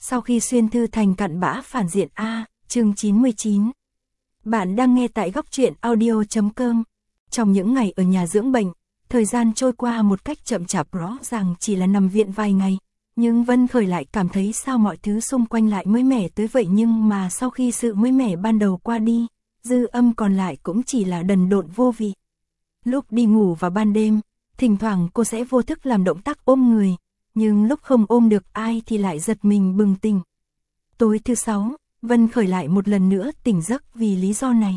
Sau khi xuyên thư thành cặn bã phản diện A, chương 99. Bạn đang nghe tại góc truyện audio.com. Trong những ngày ở nhà dưỡng bệnh, thời gian trôi qua một cách chậm chạp, rõ ràng chỉ là nằm viện vài ngày. Nhưng Vân Khởi lại cảm thấy sao mọi thứ xung quanh lại mới mẻ tới vậy, nhưng mà sau khi sự mới mẻ ban đầu qua đi, dư âm còn lại cũng chỉ là đần độn vô vị. Lúc đi ngủ vào ban đêm, thỉnh thoảng cô sẽ vô thức làm động tác ôm người, nhưng lúc không ôm được ai thì lại giật mình bừng tỉnh. Tối thứ 6, Vân Khởi lại một lần nữa tỉnh giấc vì lý do này.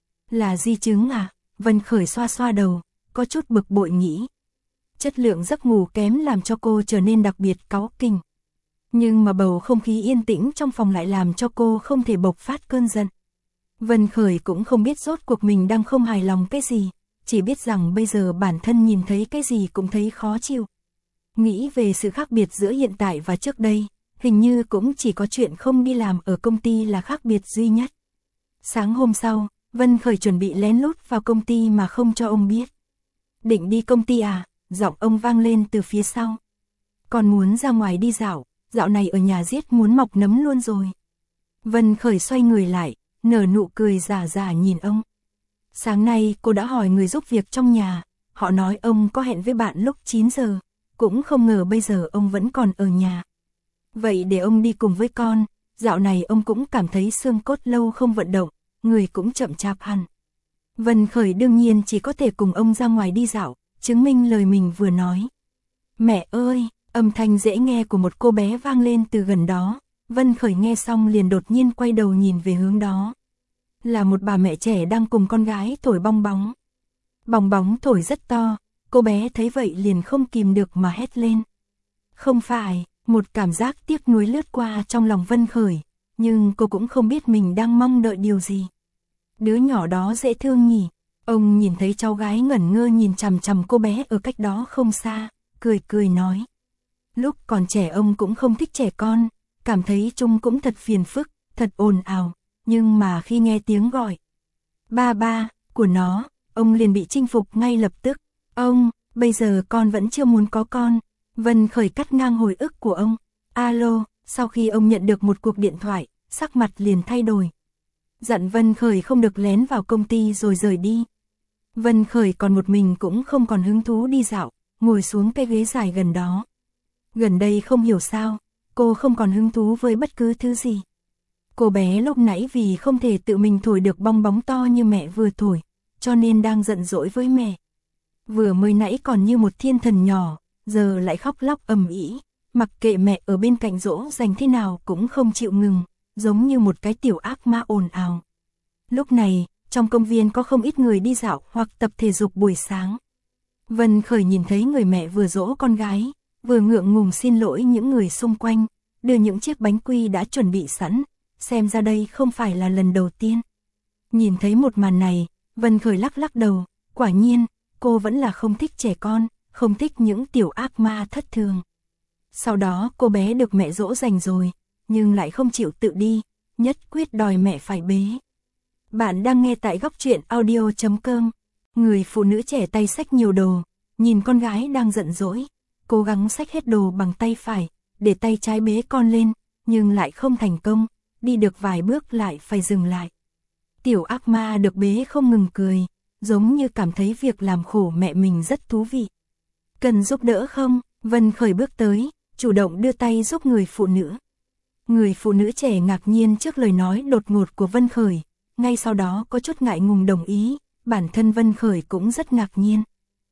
Là di chứng à? Vân Khởi xoa xoa đầu, có chút bực bội nghĩ. Chất lượng giấc ngủ kém làm cho cô trở nên đặc biệt cáu kỉnh. Nhưng mà bầu không khí yên tĩnh trong phòng lại làm cho cô không thể bộc phát cơn giận. Vân Khởi cũng không biết rốt cuộc mình đang không hài lòng cái gì, chỉ biết rằng bây giờ bản thân nhìn thấy cái gì cũng thấy khó chịu. Nghĩ về sự khác biệt giữa hiện tại và trước đây, hình như cũng chỉ có chuyện không đi làm ở công ty là khác biệt duy nhất. Sáng hôm sau, Vân Khởi chuẩn bị lén lút vào công ty mà không cho ông biết. Định đi công ty à? Giọng ông vang lên từ phía sau. Còn muốn ra ngoài đi dạo, dạo này ở nhà giết muốn mọc nấm luôn rồi. Vân Khởi xoay người lại, nở nụ cười giả giả nhìn ông. Sáng nay cô đã hỏi người giúp việc trong nhà, họ nói ông có hẹn với bạn lúc 9 giờ, cũng không ngờ bây giờ ông vẫn còn ở nhà. Vậy để ông đi cùng với con, dạo này ông cũng cảm thấy xương cốt lâu không vận động, người cũng chậm chạp hẳn. Vân Khởi đương nhiên chỉ có thể cùng ông ra ngoài đi dạo, chứng minh lời mình vừa nói. Mẹ ơi, âm thanh dễ nghe của một cô bé vang lên từ gần đó, Vân Khởi nghe xong liền đột nhiên quay đầu nhìn về hướng đó. Là một bà mẹ trẻ đang cùng con gái thổi bong bóng. Bong bóng thổi rất to, cô bé thấy vậy liền không kìm được mà hét lên. Không phải, một cảm giác tiếc nuối lướt qua trong lòng Vân Khởi, nhưng cô cũng không biết mình đang mong đợi điều gì. Đứa nhỏ đó dễ thương nhỉ. Ông nhìn thấy cháu gái ngẩn ngơ nhìn chằm chằm cô bé ở cách đó không xa, cười cười nói. Lúc còn trẻ ông cũng không thích trẻ con, cảm thấy chúng cũng thật phiền phức, thật ồn ào, nhưng mà khi nghe tiếng gọi ba ba của nó, ông liền bị chinh phục ngay lập tức. Ông, bây giờ con vẫn chưa muốn có con. Vân Khởi cắt ngang hồi ức của ông. Alo, sau khi ông nhận được một cuộc điện thoại, sắc mặt liền thay đổi. Dặn Vân Khởi không được lén vào công ty rồi rời đi. Vân Khởi còn một mình cũng không còn hứng thú đi dạo, ngồi xuống cái ghế dài gần đó. Gần đây không hiểu sao, cô không còn hứng thú với bất cứ thứ gì. Cô bé lúc nãy vì không thể tự mình thổi được bong bóng to như mẹ vừa thổi, cho nên đang giận dỗi với mẹ. Vừa mới nãy còn như một thiên thần nhỏ, giờ lại khóc lóc ầm ĩ, mặc kệ mẹ ở bên cạnh dỗ dành thế nào cũng không chịu ngừng, giống như một cái tiểu ác ma ồn ào. Lúc này, trong công viên có không ít người đi dạo hoặc tập thể dục buổi sáng. Vân Khởi nhìn thấy người mẹ vừa dỗ con gái, vừa ngượng ngùng xin lỗi những người xung quanh, đưa những chiếc bánh quy đã chuẩn bị sẵn, xem ra đây không phải là lần đầu tiên. Nhìn thấy một màn này, Vân Khởi lắc lắc đầu, quả nhiên, cô vẫn là không thích trẻ con, không thích những tiểu ác ma thất thường. Sau đó cô bé được mẹ dỗ dành rồi, nhưng lại không chịu tự đi, nhất quyết đòi mẹ phải bế. Bạn đang nghe tại góc truyện audio.com. Người phụ nữ trẻ tay xách nhiều đồ, nhìn con gái đang giận dỗi, cố gắng xách hết đồ bằng tay phải, để tay trái bế con lên, nhưng lại không thành công, đi được vài bước lại phải dừng lại. Tiểu ác ma được bế không ngừng cười, giống như cảm thấy việc làm khổ mẹ mình rất thú vị. Cần giúp đỡ không? Vân Khởi bước tới, chủ động đưa tay giúp người phụ nữ. Người phụ nữ trẻ ngạc nhiên trước lời nói đột ngột của Vân Khởi, ngay sau đó có chút ngại ngùng đồng ý, bản thân Vân Khởi cũng rất ngạc nhiên.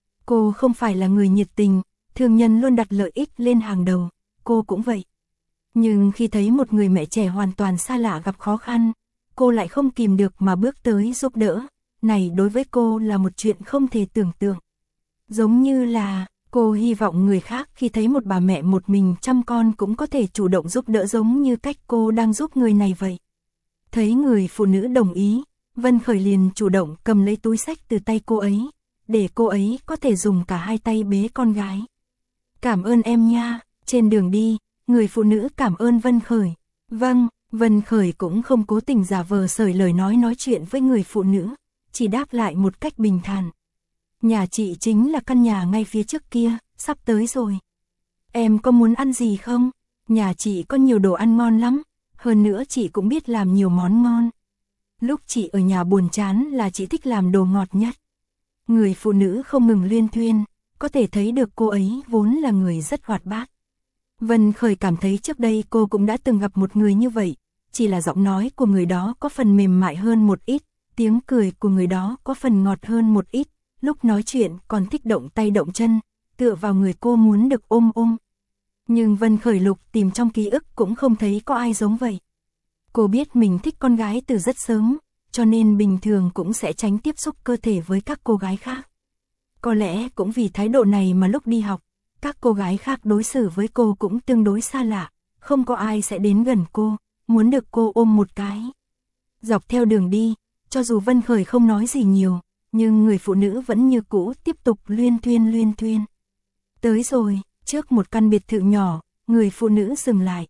Cô không phải là người nhiệt tình, thường nhân luôn đặt lợi ích lên hàng đầu, cô cũng vậy. Nhưng khi thấy một người mẹ trẻ hoàn toàn xa lạ gặp khó khăn, cô lại không kìm được mà bước tới giúp đỡ, này đối với cô là một chuyện không thể tưởng tượng. Giống như là, cô hy vọng người khác khi thấy một bà mẹ một mình chăm con cũng có thể chủ động giúp đỡ giống như cách cô đang giúp người này vậy. Thấy người phụ nữ đồng ý, Vân Khởi liền chủ động cầm lấy túi xách từ tay cô ấy, để cô ấy có thể dùng cả hai tay bế con gái. Cảm ơn em nha. Trên đường đi, người phụ nữ cảm ơn Vân Khởi. Vâng, Vân Khởi cũng không cố tình giả vờ sởi lời nói chuyện với người phụ nữ, chỉ đáp lại một cách bình thản. Nhà chị chính là căn nhà ngay phía trước kia, sắp tới rồi. Em có muốn ăn gì không? Nhà chị có nhiều đồ ăn ngon lắm, hơn nữa chị cũng biết làm nhiều món ngon. Lúc chị ở nhà buồn chán là chị thích làm đồ ngọt nhất. Người phụ nữ không ngừng luyên thuyên, có thể thấy được cô ấy vốn là người rất hoạt bát. Vân Khởi cảm thấy trước đây cô cũng đã từng gặp một người như vậy, chỉ là giọng nói của người đó có phần mềm mại hơn một ít, tiếng cười của người đó có phần ngọt hơn một ít, lúc nói chuyện còn thích động tay động chân, tựa vào người cô muốn được ôm ôm. Nhưng Vân Khởi lục tìm trong ký ức cũng không thấy có ai giống vậy. Cô biết mình thích con gái từ rất sớm, cho nên bình thường cũng sẽ tránh tiếp xúc cơ thể với các cô gái khác. Có lẽ cũng vì thái độ này mà lúc đi học, các cô gái khác đối xử với cô cũng tương đối xa lạ, không có ai sẽ đến gần cô, muốn được cô ôm một cái. Dọc theo đường đi, cho dù Vân Khởi không nói gì nhiều, nhưng người phụ nữ vẫn như cũ tiếp tục luyên thuyên. Tới rồi, trước một căn biệt thự nhỏ, người phụ nữ dừng lại.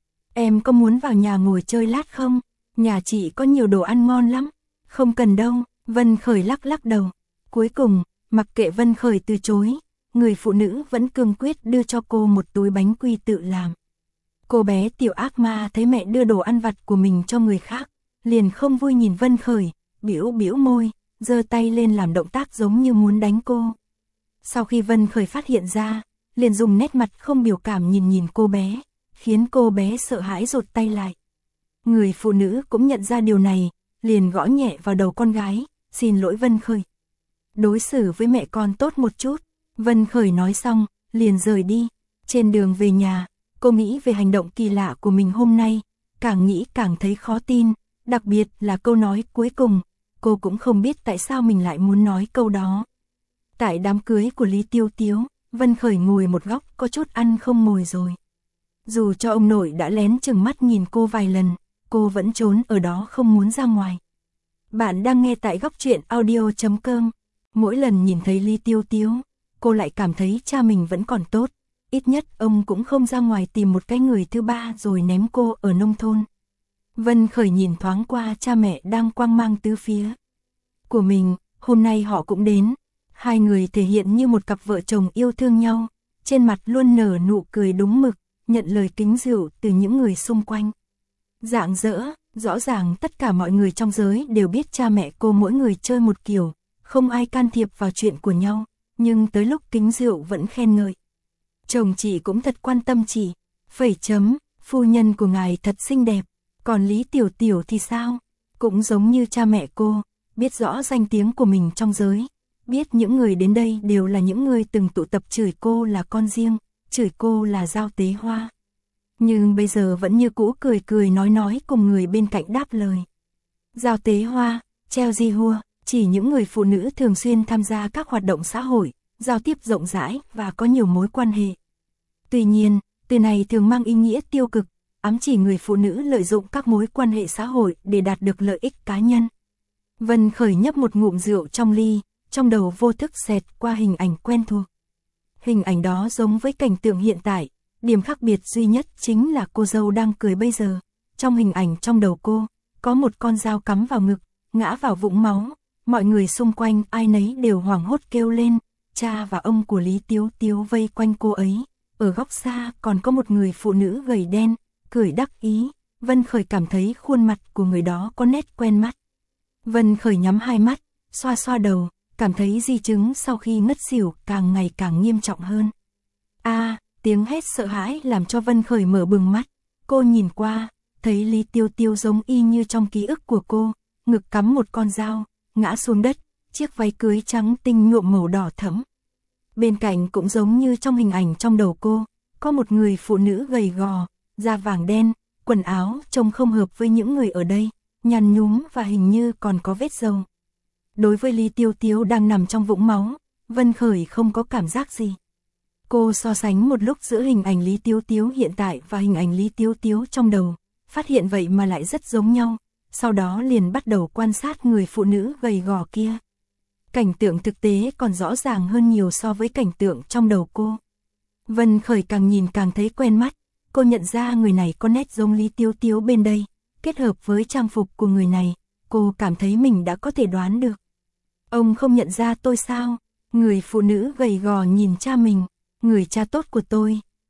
Em có muốn vào nhà ngồi chơi lát không? Nhà chị có nhiều đồ ăn ngon lắm. Không cần đâu, Vân Khởi lắc đầu. Cuối cùng, mặc kệ Vân Khởi từ chối, người phụ nữ vẫn cương quyết đưa cho cô một túi bánh quy tự làm. Cô bé tiểu ác ma thấy mẹ đưa đồ ăn vặt của mình cho người khác, liền không vui nhìn Vân Khởi, bĩu môi, giơ tay lên làm động tác giống như muốn đánh cô. Sau khi Vân Khởi phát hiện ra, liền dùng nét mặt không biểu cảm nhìn cô bé, khiến cô bé sợ hãi rụt tay lại. Người phụ nữ cũng nhận ra điều này, liền gõ nhẹ vào đầu con gái, xin lỗi Vân Khởi. Đối xử với mẹ con tốt một chút, Vân Khởi nói xong, liền rời đi. Trên đường về nhà, cô nghĩ về hành động kỳ lạ của mình hôm nay, càng nghĩ càng thấy khó tin, đặc biệt là câu nói cuối cùng, cô cũng không biết tại sao mình lại muốn nói câu đó. Tại đám cưới của Lý Tiêu Tiếu, Vân Khởi ngồi một góc có chút ăn không ngồi rồi. Dù cho ông nội đã lén chừng mắt nhìn cô vài lần, cô vẫn trốn ở đó không muốn ra ngoài. Bạn đang nghe tại góc truyện audio.com. Mỗi lần nhìn thấy Lý Tiêu Tiếu, cô lại cảm thấy cha mình vẫn còn tốt. Ít nhất ông cũng không ra ngoài tìm một cái người thứ ba rồi ném cô ở nông thôn. Vân Khởi nhìn thoáng qua cha mẹ đang quang mang tứ phía của mình, hôm nay họ cũng đến. Hai người thể hiện như một cặp vợ chồng yêu thương nhau, trên mặt luôn nở nụ cười đúng mực, nhận lời kính rượu từ những người xung quanh. Rạng rỡ, rõ ràng tất cả mọi người trong giới đều biết cha mẹ cô mỗi người chơi một kiểu, không ai can thiệp vào chuyện của nhau, nhưng tới lúc kính rượu vẫn khen ngợi. Chồng chị cũng thật quan tâm chị, phu nhân của ngài thật xinh đẹp, còn Lý Tiểu Tiểu thì sao? Cũng giống như cha mẹ cô, biết rõ danh tiếng của mình trong giới, biết những người đến đây đều là những người từng tụ tập chửi cô là con riêng, chửi cô là Giao Tế Hoa. Nhưng bây giờ vẫn như cũ cười nói cùng người bên cạnh đáp lời. Giao Tế Hoa, treo di hua, chỉ những người phụ nữ thường xuyên tham gia các hoạt động xã hội, giao tiếp rộng rãi và có nhiều mối quan hệ. Tuy nhiên, từ này thường mang ý nghĩa tiêu cực, ám chỉ người phụ nữ lợi dụng các mối quan hệ xã hội để đạt được lợi ích cá nhân. Vân Khởi nhấp một ngụm rượu trong ly, trong đầu vô thức xẹt qua hình ảnh quen thuộc. Hình ảnh đó giống với cảnh tượng hiện tại, điểm khác biệt duy nhất chính là cô dâu đang cười bây giờ. Trong hình ảnh trong đầu cô, có một con dao cắm vào ngực, ngã vào vũng máu, mọi người xung quanh ai nấy đều hoảng hốt kêu lên, cha và ông của Lý Tiếu Tiếu vây quanh cô ấy. Ở góc xa còn có một người phụ nữ gầy đen, cười đắc ý, Vân Khởi cảm thấy khuôn mặt của người đó có nét quen mắt. Vân Khởi nhắm hai mắt, xoa đầu, cảm thấy di chứng sau khi ngất xỉu càng ngày càng nghiêm trọng hơn. Tiếng hét sợ hãi làm cho Vân Khởi mở bừng mắt, cô nhìn qua, thấy Lý Tiêu Tiêu giống y như trong ký ức của cô, ngực cắm một con dao, ngã xuống đất, chiếc váy cưới trắng tinh nhuộm màu đỏ thẫm. Bên cạnh cũng giống như trong hình ảnh trong đầu cô, có một người phụ nữ gầy gò, da vàng đen, quần áo trông không hợp với những người ở đây, nhăn nhúm và hình như còn có vết dầu. Đối với Lý Tiêu Tiếu đang nằm trong vũng máu, Vân Khởi không có cảm giác gì. Cô so sánh một lúc giữa hình ảnh Lý Tiêu Tiếu hiện tại và hình ảnh Lý Tiêu Tiếu trong đầu, phát hiện vậy mà lại rất giống nhau, sau đó liền bắt đầu quan sát người phụ nữ gầy gò kia. Cảnh tượng thực tế còn rõ ràng hơn nhiều so với cảnh tượng trong đầu cô. Vân Khởi càng nhìn càng thấy quen mắt, cô nhận ra người này có nét giống Lý Tiêu Tiếu bên đây, kết hợp với trang phục của người này, cô cảm thấy mình đã có thể đoán được. Ông không nhận ra tôi sao? Người phụ nữ gầy gò nhìn cha mình, người cha tốt của tôi,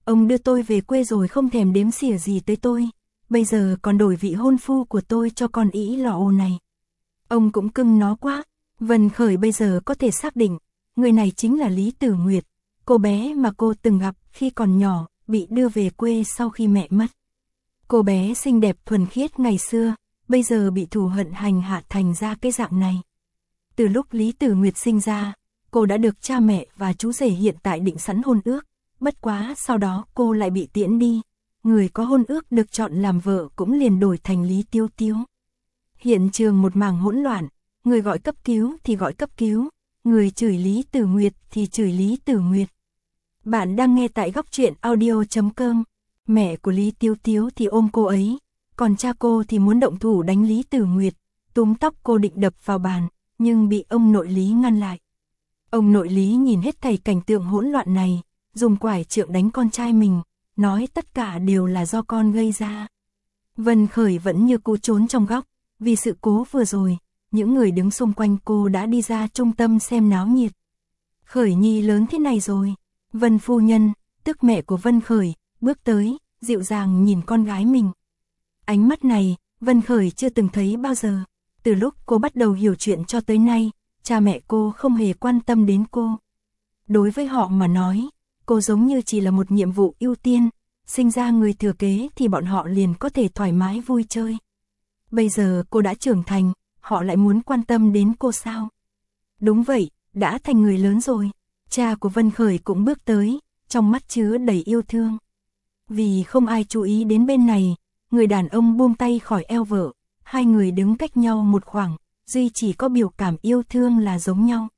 Ông đưa tôi về quê rồi không thèm đếm xỉa gì tới tôi. Bây giờ còn đổi vị hôn phu của tôi cho con ĩ lò ồ này. Ông cũng cưng nó quá. Vân Khởi bây giờ có thể xác định, người này chính là Lý Tử Nguyệt, cô bé mà cô từng gặp khi còn nhỏ, bị đưa về quê sau khi mẹ mất. Cô bé xinh đẹp thuần khiết ngày xưa, bây giờ bị thù hận hành hạ thành ra cái dạng này. Từ lúc Lý Tử Nguyệt sinh ra, cô đã được cha mẹ và chú rể hiện tại định sẵn hôn ước, bất quá sau đó cô lại bị tiễn đi. Người có hôn ước được chọn làm vợ cũng liền đổi thành Lý Tiêu Tiêu. Hiện trường một mảng hỗn loạn, người gọi cấp cứu thì gọi cấp cứu, người chửi Lý Tử Nguyệt thì chửi Lý Tử Nguyệt. Bạn đang nghe tại góc truyện audio.com. Mẹ của Lý Tiêu Tiêu thì ôm cô ấy, còn cha cô thì muốn động thủ đánh Lý Tử Nguyệt, túm tóc cô định đập vào bàn, nhưng bị ông nội Lý ngăn lại. Ông nội Lý nhìn hết thảy cảnh tượng hỗn loạn này, dùng quải trượng đánh con trai mình, nói tất cả đều là do con gây ra. Vân Khởi vẫn như cũ trốn trong góc, vì sự cố vừa rồi, những người đứng xung quanh cô đã đi ra trung tâm xem náo nhiệt. Khởi nhi lớn thế này rồi, Vân phu nhân, tức mẹ của Vân Khởi, bước tới, dịu dàng nhìn con gái mình. Ánh mắt này, Vân Khởi chưa từng thấy bao giờ. Từ lúc cô bắt đầu hiểu chuyện cho tới nay, cha mẹ cô không hề quan tâm đến cô. Đối với họ mà nói, cô giống như chỉ là một nhiệm vụ ưu tiên, sinh ra người thừa kế thì bọn họ liền có thể thoải mái vui chơi. Bây giờ cô đã trưởng thành, họ lại muốn quan tâm đến cô sao? Đúng vậy, đã thành người lớn rồi. Cha của Vân Khởi cũng bước tới, trong mắt chứa đầy yêu thương. Vì không ai chú ý đến bên này, người đàn ông buông tay khỏi eo vợ, hai người đứng cách nhau một khoảng, duy chỉ có biểu cảm yêu thương là giống nhau.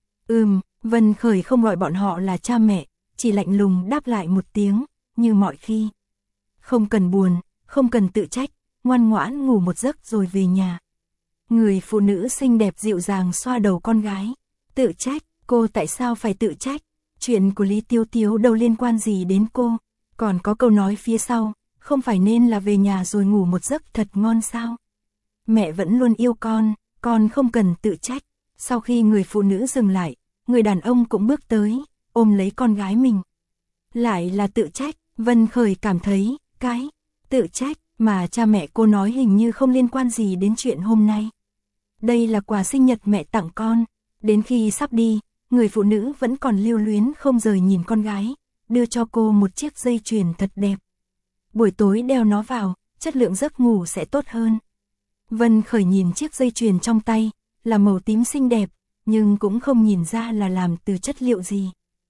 Vân Khởi không gọi bọn họ là cha mẹ, chỉ lạnh lùng đáp lại một tiếng, như mọi khi. Không cần buồn, không cần tự trách, ngoan ngoãn ngủ một giấc rồi về nhà. Người phụ nữ xinh đẹp dịu dàng xoa đầu con gái. Tự trách, cô tại sao phải tự trách? Chuyện của Lý Tiêu Tiêu đâu liên quan gì đến cô? Còn có câu nói phía sau, không phải nên là về nhà rồi ngủ một giấc thật ngon sao? Mẹ vẫn luôn yêu con không cần tự trách. Sau khi người phụ nữ dừng lại, người đàn ông cũng bước tới, ôm lấy con gái mình. Lại là tự trách, Vân Khởi cảm thấy, cái tự trách mà cha mẹ cô nói hình như không liên quan gì đến chuyện hôm nay. Đây là quà sinh nhật mẹ tặng con. Đến khi sắp đi, người phụ nữ vẫn còn lưu luyến không rời nhìn con gái, đưa cho cô một chiếc dây chuyền thật đẹp. Buổi tối đeo nó vào, chất lượng giấc ngủ sẽ tốt hơn. Vân Khởi nhìn chiếc dây chuyền trong tay, là màu tím xinh đẹp, nhưng cũng không nhìn ra là làm từ chất liệu gì.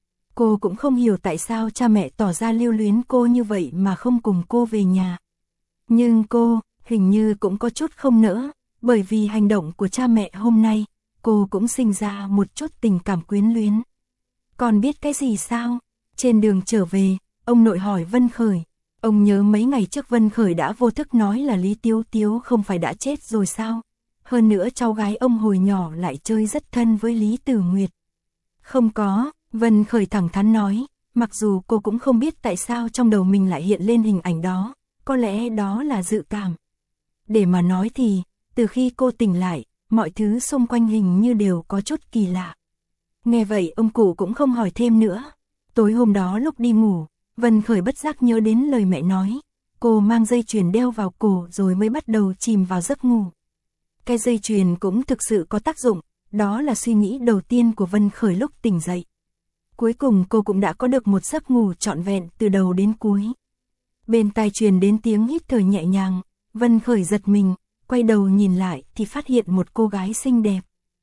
Cô cũng không hiểu tại sao cha mẹ tỏ ra lưu luyến cô như vậy mà không cùng cô về nhà. Nhưng cô, hình như cũng có chút không nỡ, bởi vì hành động của cha mẹ hôm nay, cô cũng sinh ra một chút tình cảm quyến luyến. Còn biết cái gì sao? Trên đường trở về, ông nội hỏi Vân Khởi. Ông nhớ mấy ngày trước Vân Khởi đã vô thức nói là Lý Tiêu Tiêu không phải đã chết rồi sao? Hơn nữa cháu gái ông hồi nhỏ lại chơi rất thân với Lý Tử Nguyệt. Không có, Vân Khởi thẳng thắn nói, mặc dù cô cũng không biết tại sao trong đầu mình lại hiện lên hình ảnh đó, có lẽ đó là dự cảm. Để mà nói thì, từ khi cô tỉnh lại, mọi thứ xung quanh hình như đều có chút kỳ lạ. Nghe vậy ông cụ cũng không hỏi thêm nữa. Tối hôm đó lúc đi ngủ, Vân Khởi bất giác nhớ đến lời mẹ nói. Cô mang dây chuyền đeo vào cổ rồi mới bắt đầu chìm vào giấc ngủ. Cái dây chuyền cũng thực sự có tác dụng, đó là suy nghĩ đầu tiên của Vân Khởi lúc tỉnh dậy. Cuối cùng cô cũng đã có được một giấc ngủ trọn vẹn từ đầu đến cuối. Bên tai truyền đến tiếng hít thở nhẹ nhàng, Vân Khởi giật mình, quay đầu nhìn lại thì phát hiện một cô gái xinh đẹp.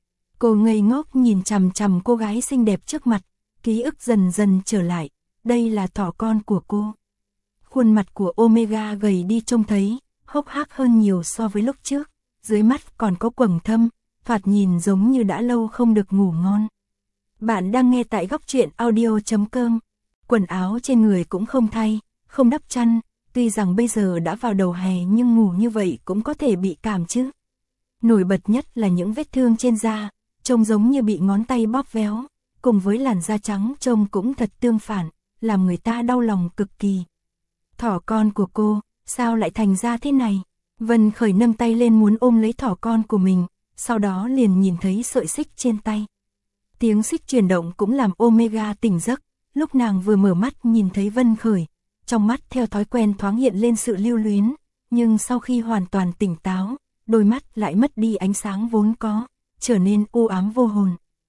Cô ngây ngốc nhìn chằm chằm cô gái xinh đẹp trước mặt, ký ức dần dần trở lại, đây là thỏ con của cô. Khuôn mặt của Omega gầy đi trông thấy, hốc hác hơn nhiều so với lúc trước, dưới mắt còn có quầng thâm, thoạt nhìn giống như đã lâu không được ngủ ngon. Bạn đang nghe tại góc truyện audio.com. Quần áo trên người cũng không thay, không đắp chăn, tuy rằng bây giờ đã vào đầu hè nhưng ngủ như vậy cũng có thể bị cảm chứ. Nổi bật nhất là những vết thương trên da, trông giống như bị ngón tay bóp véo, cùng với làn da trắng trông cũng thật tương phản, làm người ta đau lòng cực kỳ. Thỏ con của cô, sao lại thành ra thế này? Vân Khởi nâng tay lên muốn ôm lấy thỏ con của mình, sau đó liền nhìn thấy sợi xích trên tay. Tiếng xích chuyển động cũng làm Omega tỉnh giấc, lúc nàng vừa mở mắt nhìn thấy Vân Khởi, trong mắt theo thói quen thoáng hiện lên sự lưu luyến, nhưng sau khi hoàn toàn tỉnh táo, đôi mắt lại mất đi ánh sáng vốn có, trở nên u ám vô hồn.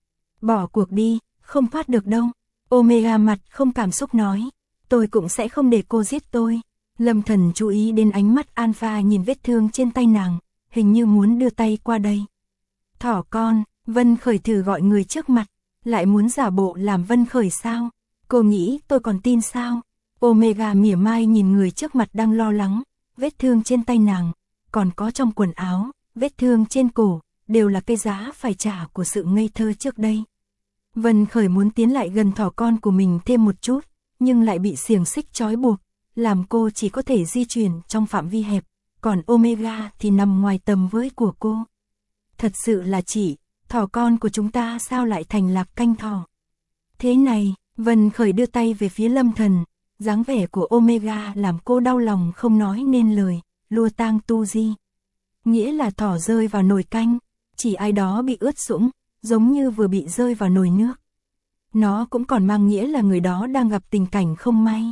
Bỏ cuộc đi, không thoát được đâu. Omega mặt không cảm xúc nói, tôi cũng sẽ không để cô giết tôi. Lâm Thần chú ý đến ánh mắt Alpha nhìn vết thương trên tay nàng, hình như muốn đưa tay qua đây. Thỏ con, Vân Khởi thử gọi người trước mặt, lại muốn giả bộ làm Vân Khởi sao? Cô nghĩ tôi còn tin sao? Omega mỉa mai nhìn người trước mặt đang lo lắng, vết thương trên tay nàng, còn có trong quần áo, vết thương trên cổ, đều là cái giá phải trả của sự ngây thơ trước đây. Vân Khởi muốn tiến lại gần thỏ con của mình thêm một chút, nhưng lại bị xiềng xích trói buộc, làm cô chỉ có thể di chuyển trong phạm vi hẹp, còn Omega thì nằm ngoài tầm với của cô. Thật sự là chị, thỏ con của chúng ta sao lại thành Lạc Canh thỏ? Thế này, Vân Khởi đưa tay về phía Lâm Thần, dáng vẻ của Omega làm cô đau lòng không nói nên lời, lua tang tu di. Nghĩa là thỏ rơi vào nồi canh, chỉ ai đó bị ướt sũng, giống như vừa bị rơi vào nồi nước. Nó cũng còn mang nghĩa là người đó đang gặp tình cảnh không may.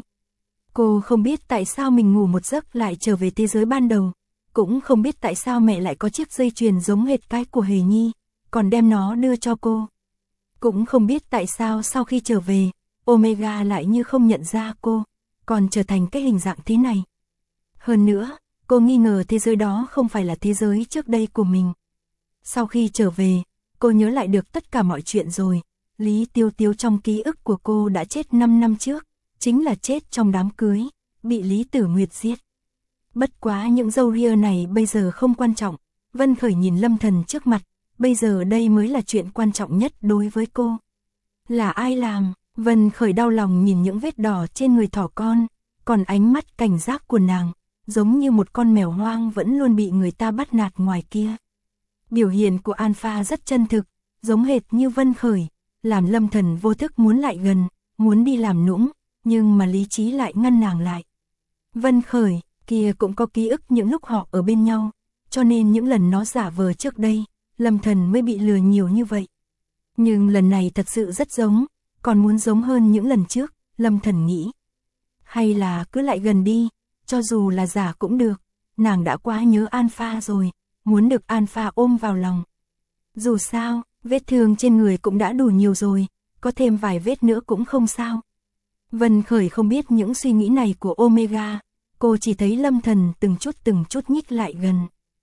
Cô không biết tại sao mình ngủ một giấc lại trở về thế giới ban đầu, cũng không biết tại sao mẹ lại có chiếc dây chuyền giống hệt cái của Hề Nhi, còn đem nó đưa cho cô. Cũng không biết tại sao sau khi trở về, Omega lại như không nhận ra cô, còn trở thành cái hình dạng thế này. Hơn nữa, cô nghi ngờ thế giới đó không phải là thế giới trước đây của mình. Sau khi trở về, cô nhớ lại được tất cả mọi chuyện rồi. Lý Tiêu Tiêu trong ký ức của cô đã chết 5 năm trước, chính là chết trong đám cưới, bị Lý Tử Nguyệt giết. Bất quá những râu ria này bây giờ không quan trọng. Vân Khởi nhìn Lâm Thần trước mặt, bây giờ đây mới là chuyện quan trọng nhất đối với cô. Là ai làm? Vân Khởi đau lòng nhìn những vết đỏ trên người thỏ con, còn ánh mắt cảnh giác của nàng, giống như một con mèo hoang vẫn luôn bị người ta bắt nạt ngoài kia. Biểu hiện của Alpha rất chân thực, giống hệt như Vân Khởi, làm Lâm Thần vô thức muốn lại gần, muốn đi làm nũng, nhưng mà lý trí lại ngăn nàng lại. Vân Khởi, kia cũng có ký ức những lúc họ ở bên nhau, cho nên những lần nó giả vờ trước đây, Lâm Thần mới bị lừa nhiều như vậy. Nhưng lần này thật sự rất giống, còn muốn giống hơn những lần trước, Lâm Thần nghĩ. Hay là cứ lại gần đi, cho dù là giả cũng được, nàng đã quá nhớ Alpha rồi, muốn được Alpha ôm vào lòng. Dù sao, vết thương trên người cũng đã đủ nhiều rồi, có thêm vài vết nữa cũng không sao. Vân Khởi không biết những suy nghĩ này của Omega, cô chỉ thấy Lâm Thần từng chút nhích lại gần.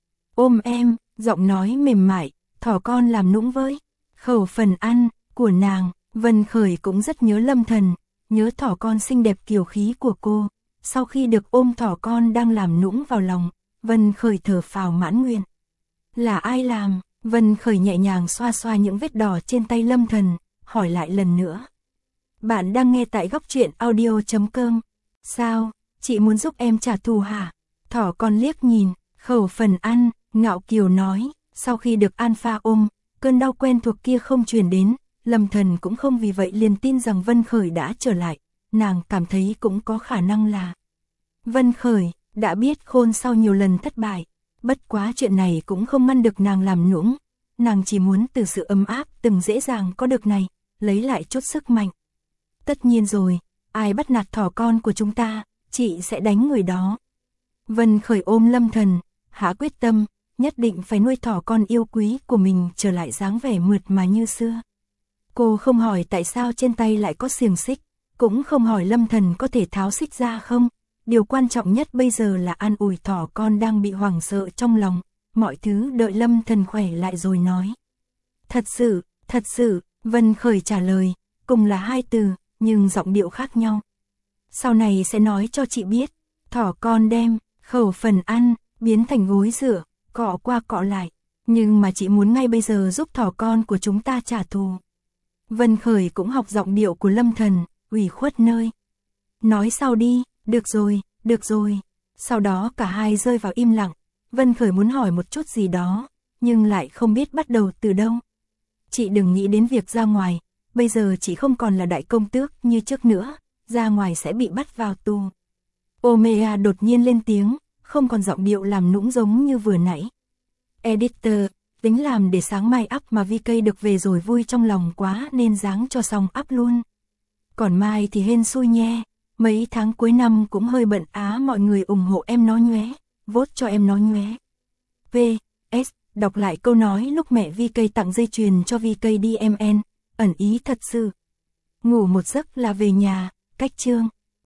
Ôm em, giọng nói mềm mại, thỏ con làm nũng với. Khẩu phần ăn của nàng, Vân Khởi cũng rất nhớ Lâm Thần, nhớ thỏ con xinh đẹp kiều khí của cô. Sau khi được ôm thỏ con đang làm nũng vào lòng, Vân Khởi thở phào mãn nguyện. Là ai làm? Vân Khởi nhẹ nhàng xoa xoa những vết đỏ trên tay Lâm Thần, hỏi lại lần nữa. Bạn đang nghe tại góc truyện audio.com. Sao, chị muốn giúp em trả thù hả? Thỏ con liếc nhìn, khẩu phần ăn, ngạo kiều nói, sau khi được Alpha ôm, cơn đau quen thuộc kia không truyền đến, Lâm Thần cũng không vì vậy liền tin rằng Vân Khởi đã trở lại, nàng cảm thấy cũng có khả năng là Vân Khởi đã biết khôn sau nhiều lần thất bại, bất quá chuyện này cũng không ngăn được nàng làm nũng, nàng chỉ muốn từ sự ấm áp từng dễ dàng có được này, lấy lại chút sức mạnh. Tất nhiên rồi, ai bắt nạt thỏ con của chúng ta, chị sẽ đánh người đó. Vân Khởi ôm Lâm Thần, hạ quyết tâm, nhất định phải nuôi thỏ con yêu quý của mình trở lại dáng vẻ mượt mà như xưa. Cô không hỏi tại sao trên tay lại có xiềng xích, cũng không hỏi Lâm Thần có thể tháo xích ra không. Điều quan trọng nhất bây giờ là an ủi thỏ con đang bị hoảng sợ trong lòng, mọi thứ đợi Lâm Thần khỏe lại rồi nói. Thật sự, Vân Khởi trả lời, cùng là hai từ, nhưng giọng điệu khác nhau. Sau này sẽ nói cho chị biết, thỏ con đem khẩu phần ăn biến thành gối rửa, cọ qua cọ lại, nhưng mà chị muốn ngay bây giờ giúp thỏ con của chúng ta trả thù. Vân Khởi cũng học giọng điệu của Lâm Thần, ủy khuất nơi. Nói sau đi, được rồi. Sau đó cả hai rơi vào im lặng, Vân Khởi muốn hỏi một chút gì đó, nhưng lại không biết bắt đầu từ đâu. Chị đừng nghĩ đến việc ra ngoài, bây giờ chị không còn là đại công tước như trước nữa, ra ngoài sẽ bị bắt vào tù. Omega đột nhiên lên tiếng, không còn giọng điệu làm nũng giống như vừa nãy. Editor, tính làm để sáng mai up mà VK được về rồi vui trong lòng quá nên dáng cho xong up luôn. Còn mai thì hên xui nhé, Mấy tháng cuối năm cũng hơi bận á, mọi người ủng hộ em nó nhé, vote cho em nó nhé. PS, đọc lại câu nói lúc mẹ VK tặng dây chuyền cho VK DMN, ẩn ý thật sự. Ngủ một giấc là về nhà, cách chương.